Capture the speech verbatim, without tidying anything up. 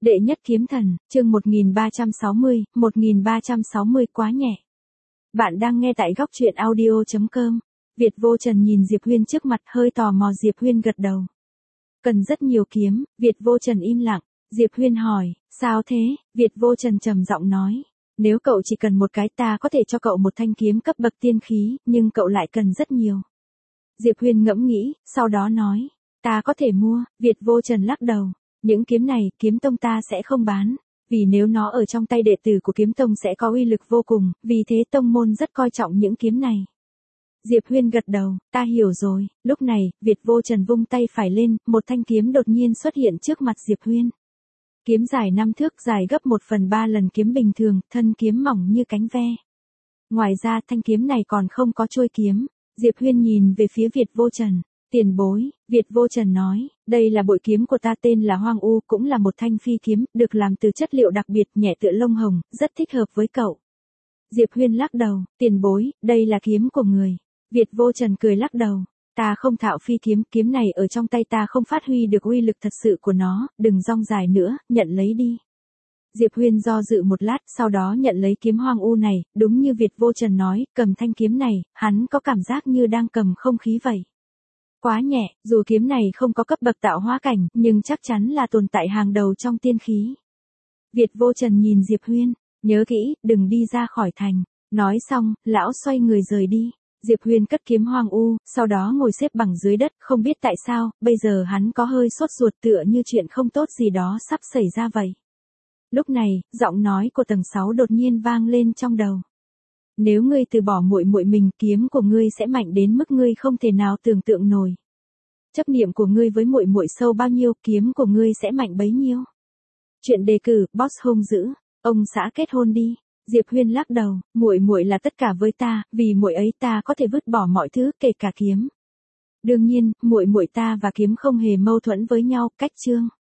Đệ nhất kiếm thần, chương một nghìn ba trăm sáu mươi, một nghìn ba trăm sáu mươi quá nhẹ. Bạn đang nghe tại góc truyện audio chấm com. Việt Vô Trần nhìn Diệp Huyên trước mặt, hơi tò mò. Diệp Huyên gật đầu. Cần rất nhiều kiếm. Việt Vô Trần im lặng. Diệp Huyên hỏi, sao thế? Việt Vô Trần trầm giọng nói, nếu cậu chỉ cần một cái ta có thể cho cậu một thanh kiếm cấp bậc tiên khí, nhưng cậu lại cần rất nhiều. Diệp Huyên ngẫm nghĩ, sau đó nói, ta có thể mua. Việt Vô Trần lắc đầu. Những kiếm này, kiếm tông ta sẽ không bán, vì nếu nó ở trong tay đệ tử của kiếm tông sẽ có uy lực vô cùng, vì thế tông môn rất coi trọng những kiếm này. Diệp Huyên gật đầu, ta hiểu rồi. Lúc này, Việt Vô Trần vung tay phải lên, một thanh kiếm đột nhiên xuất hiện trước mặt Diệp Huyên. Kiếm dài năm thước, dài gấp một phần ba lần kiếm bình thường, thân kiếm mỏng như cánh ve. Ngoài ra thanh kiếm này còn không có chuôi kiếm. Diệp Huyên nhìn về phía Việt Vô Trần. Tiền bối, Việt Vô Trần nói, đây là bội kiếm của ta, tên là Hoang U, cũng là một thanh phi kiếm, được làm từ chất liệu đặc biệt, nhẹ tựa lông hồng, rất thích hợp với cậu. Diệp Huyên lắc đầu, tiền bối, đây là kiếm của người. Việt Vô Trần cười lắc đầu, ta không thạo phi kiếm, kiếm này ở trong tay ta không phát huy được uy lực thật sự của nó, đừng rong dài nữa, nhận lấy đi. Diệp Huyên do dự một lát, sau đó nhận lấy kiếm Hoang U này, đúng như Việt Vô Trần nói, cầm thanh kiếm này, hắn có cảm giác như đang cầm không khí vậy. Quá nhẹ, dù kiếm này không có cấp bậc tạo hóa cảnh, nhưng chắc chắn là tồn tại hàng đầu trong tiên khí. Việt Vô Trần nhìn Diệp Huyên, nhớ kỹ, đừng đi ra khỏi thành. Nói xong, lão xoay người rời đi. Diệp Huyên cất kiếm Hoang U, sau đó ngồi xếp bằng dưới đất, không biết tại sao, bây giờ hắn có hơi sốt ruột, tựa như chuyện không tốt gì đó sắp xảy ra vậy. Lúc này, giọng nói của tầng sáu đột nhiên vang lên trong đầu. Nếu ngươi từ bỏ muội muội mình, kiếm của ngươi sẽ mạnh đến mức ngươi không thể nào tưởng tượng nổi. Chấp niệm của ngươi với muội muội sâu bao nhiêu, kiếm của ngươi sẽ mạnh bấy nhiêu. Chuyện đề cử, boss hung dữ, ông xã kết hôn đi. Diệp Huyên lắc đầu, muội muội là tất cả với ta, vì muội ấy ta có thể vứt bỏ mọi thứ, kể cả kiếm. Đương nhiên, muội muội ta và kiếm không hề mâu thuẫn với nhau, cách chương.